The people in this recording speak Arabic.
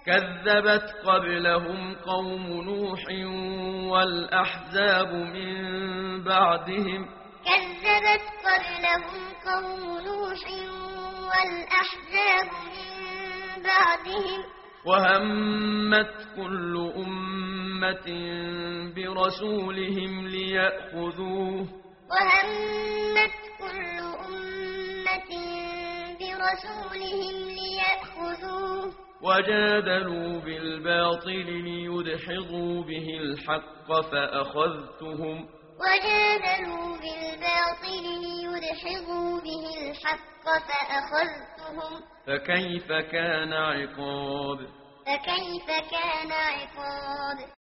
كذبت قبلهم قوم نوح والأحزاب من بعدهم كذبت قبلهم قوم نوح والأحزاب من بعدهم وهمت كل أمة برسولهم ليأخذوه وهمت كل أمة برسولهم ليأخذوه وجادلوا بالباطل ليدحضوا به الحق فأخذتهم وجادلوا بالباطل ليدحضوا به الحق فأخذتهم فكيف كان عقاب فكيف كان عقاب